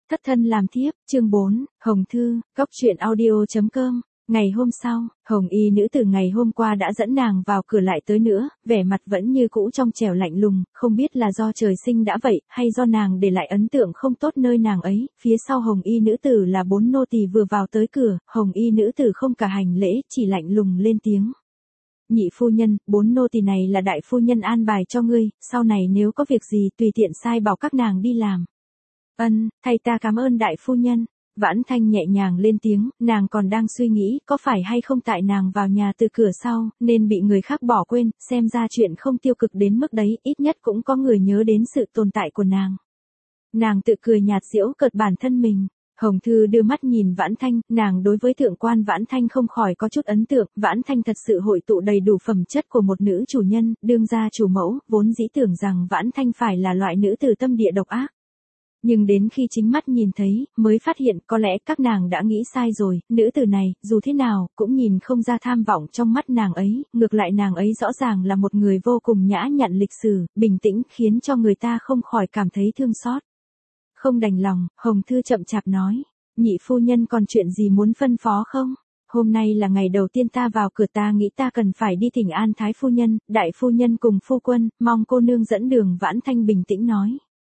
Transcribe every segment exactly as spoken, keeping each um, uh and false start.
Thất thân làm thiếp, chương bốn, Hồng Thư, Cốc truyện audio chấm com. Ngày hôm sau, Hồng Y nữ từ ngày hôm qua đã dẫn nàng vào cửa lại tới nữa, vẻ mặt vẫn như cũ trong trẻo lạnh lùng, không biết là do trời sinh đã vậy, hay do nàng để lại ấn tượng không tốt nơi nàng ấy. Phía sau Hồng Y nữ tử là bốn nô tỳ vừa vào tới cửa, Hồng Y nữ tử không cả hành lễ, chỉ lạnh lùng lên tiếng. Nhị phu nhân, bốn nô tỳ này là đại phu nhân an bài cho ngươi, sau này nếu có việc gì tùy tiện sai bảo các nàng đi làm. Ân, thay ta cảm ơn đại phu nhân. Vãn Thanh nhẹ nhàng lên tiếng, nàng còn đang suy nghĩ có phải hay không tại nàng vào nhà từ cửa sau, nên bị người khác bỏ quên, xem ra chuyện không tiêu cực đến mức đấy, ít nhất cũng có người nhớ đến sự tồn tại của nàng. Nàng tự cười nhạt giễu cợt bản thân mình. Hồng Thư đưa mắt nhìn Vãn Thanh, nàng đối với thượng quan Vãn Thanh không khỏi có chút ấn tượng, Vãn Thanh thật sự hội tụ đầy đủ phẩm chất của một nữ chủ nhân, đương gia chủ mẫu, vốn dĩ tưởng rằng Vãn Thanh phải là loại nữ tử tâm địa độc ác. Nhưng đến khi chính mắt nhìn thấy, mới phát hiện có lẽ các nàng đã nghĩ sai rồi, nữ tử này, dù thế nào, cũng nhìn không ra tham vọng trong mắt nàng ấy, ngược lại nàng ấy rõ ràng là một người vô cùng nhã nhặn lịch sự, bình tĩnh, khiến cho người ta không khỏi cảm thấy thương xót. Không đành lòng, Hồng Thư chậm chạp nói, nhị phu nhân còn chuyện gì muốn phân phó không? Hôm nay là ngày đầu tiên ta vào cửa, ta nghĩ ta cần phải đi thỉnh an thái phu nhân, đại phu nhân cùng phu quân, mong cô nương dẫn đường. Vãn Thanh bình tĩnh nói.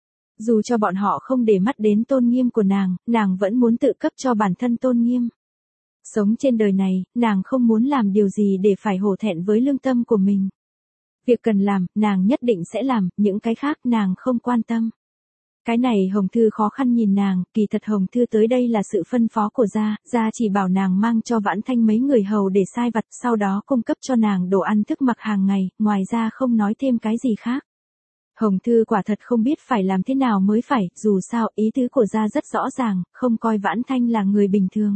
Dù cho bọn họ không để mắt đến tôn nghiêm của nàng, nàng vẫn muốn tự cấp cho bản thân tôn nghiêm. Sống trên đời này, nàng không muốn làm điều gì để phải hổ thẹn với lương tâm của mình. Việc cần làm, nàng nhất định sẽ làm, những cái khác nàng không quan tâm. Cái này Hồng Thư khó khăn nhìn nàng, kỳ thật Hồng Thư tới đây là sự phân phó của gia, gia chỉ bảo nàng mang cho Vãn Thanh mấy người hầu để sai vặt, sau đó cung cấp cho nàng đồ ăn thức mặc hàng ngày, ngoài ra không nói thêm cái gì khác. Hồng Thư quả thật không biết phải làm thế nào mới phải, dù sao ý tứ của gia rất rõ ràng, không coi Vãn Thanh là người bình thường.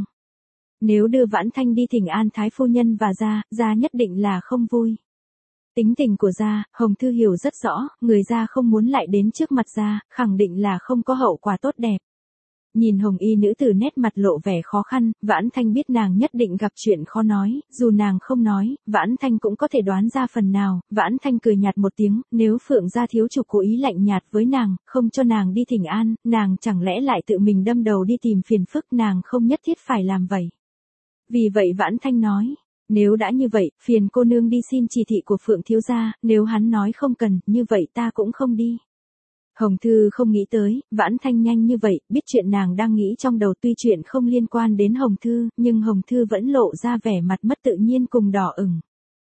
Nếu đưa Vãn Thanh đi thỉnh an thái phu nhân và gia, gia nhất định là không vui. Tính tình của gia, Hồng Thư hiểu rất rõ, người gia không muốn lại đến trước mặt gia, khẳng định là không có hậu quả tốt đẹp. Nhìn Hồng Y nữ tử nét mặt lộ vẻ khó khăn, Vãn Thanh biết nàng nhất định gặp chuyện khó nói, dù nàng không nói, Vãn Thanh cũng có thể đoán ra phần nào. Vãn Thanh cười nhạt một tiếng, nếu Phượng gia thiếu chủ cố ý lạnh nhạt với nàng, không cho nàng đi thỉnh an, nàng chẳng lẽ lại tự mình đâm đầu đi tìm phiền phức, nàng không nhất thiết phải làm vậy. Vì vậy Vãn Thanh nói, nếu đã như vậy, phiền cô nương đi xin chỉ thị của Phượng thiếu gia, nếu hắn nói không cần, như vậy ta cũng không đi. Hồng Thư không nghĩ tới, Vãn Thanh nhanh như vậy, biết chuyện nàng đang nghĩ trong đầu, tuy chuyện không liên quan đến Hồng Thư, nhưng Hồng Thư vẫn lộ ra vẻ mặt mất tự nhiên cùng đỏ ửng.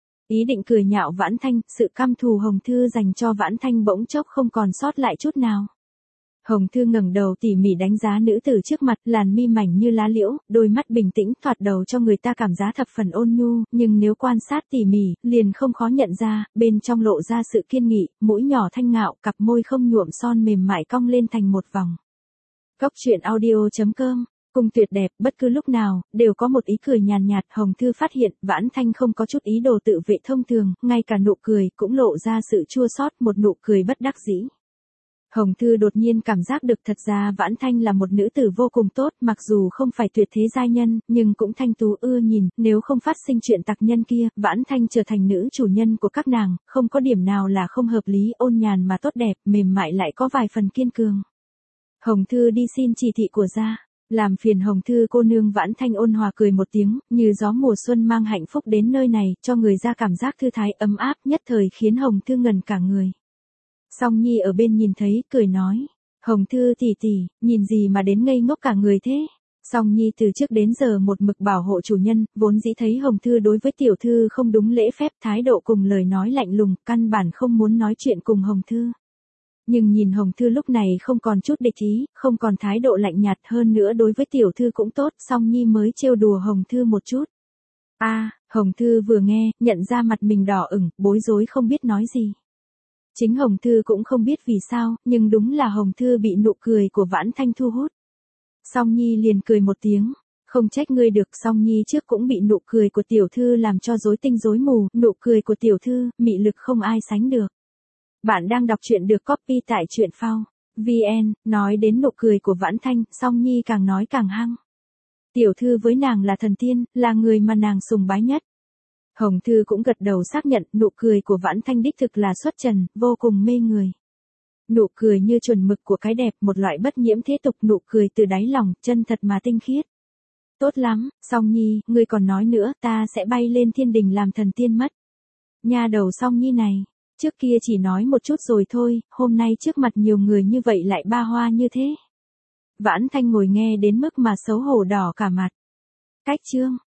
Ý định cười nhạo Vãn Thanh, sự căm thù Hồng Thư dành cho Vãn Thanh bỗng chốc không còn sót lại chút nào. Hồng Thư ngẩng đầu tỉ mỉ đánh giá nữ tử trước mặt, làn mi mảnh như lá liễu, đôi mắt bình tĩnh thoạt đầu cho người ta cảm giác thập phần ôn nhu, nhưng nếu quan sát tỉ mỉ, liền không khó nhận ra, bên trong lộ ra sự kiên nghị, mũi nhỏ thanh ngạo, cặp môi không nhuộm son mềm mại cong lên thành một vòng. Cốc truyện audio chấm com. Cung tuyệt đẹp, bất cứ lúc nào, đều có một ý cười nhàn nhạt, nhạt. Hồng Thư phát hiện, Vãn Thanh không có chút ý đồ tự vệ thông thường, ngay cả nụ cười, cũng lộ ra sự chua xót, một nụ cười bất đắc dĩ. Hồng Thư đột nhiên cảm giác được thật ra Vãn Thanh là một nữ tử vô cùng tốt, mặc dù không phải tuyệt thế giai nhân, nhưng cũng thanh tú ưa nhìn, nếu không phát sinh chuyện tặc nhân kia, Vãn Thanh trở thành nữ chủ nhân của các nàng, không có điểm nào là không hợp lý, ôn nhàn mà tốt đẹp, mềm mại lại có vài phần kiên cường. Hồng Thư đi xin chỉ thị của gia. Làm phiền Hồng Thư cô nương. Vãn Thanh ôn hòa cười một tiếng, như gió mùa xuân mang hạnh phúc đến nơi này, cho người ra cảm giác thư thái ấm áp, nhất thời khiến Hồng Thư ngẩn cả người. Song Nhi ở bên nhìn thấy, cười nói, Hồng Thư tỷ tỷ, nhìn gì mà đến ngây ngốc cả người thế? Song Nhi từ trước đến giờ một mực bảo hộ chủ nhân, vốn dĩ thấy Hồng Thư đối với tiểu thư không đúng lễ phép, thái độ cùng lời nói lạnh lùng, căn bản không muốn nói chuyện cùng Hồng Thư. Nhưng nhìn Hồng Thư lúc này không còn chút địch ý, không còn thái độ lạnh nhạt, hơn nữa đối với tiểu thư cũng tốt, Song Nhi mới trêu đùa Hồng Thư một chút. A, à, Hồng Thư vừa nghe, nhận ra mặt mình đỏ ửng, bối rối không biết nói gì. Chính Hồng Thư cũng không biết vì sao, nhưng đúng là Hồng Thư bị nụ cười của Vãn Thanh thu hút. Song Nhi liền cười một tiếng, không trách ngươi được. Song Nhi trước cũng bị nụ cười của tiểu thư làm cho rối tinh rối mù, nụ cười của tiểu thư, mị lực không ai sánh được. Bạn đang đọc truyện được copy tại truyện phao chấm vn, nói đến nụ cười của Vãn Thanh, Song Nhi càng nói càng hăng. Tiểu thư với nàng là thần tiên, là người mà nàng sùng bái nhất. Hồng Thư cũng gật đầu xác nhận, nụ cười của Vãn Thanh đích thực là xuất trần, vô cùng mê người. Nụ cười như chuẩn mực của cái đẹp, một loại bất nhiễm thế tục, nụ cười từ đáy lòng, chân thật mà tinh khiết. Tốt lắm, Song Nhi, ngươi còn nói nữa, ta sẽ bay lên thiên đình làm thần tiên mất. Nha đầu Song Nhi này, trước kia chỉ nói một chút rồi thôi, hôm nay trước mặt nhiều người như vậy lại ba hoa như thế. Vãn Thanh ngồi nghe đến mức mà xấu hổ đỏ cả mặt. Cách chương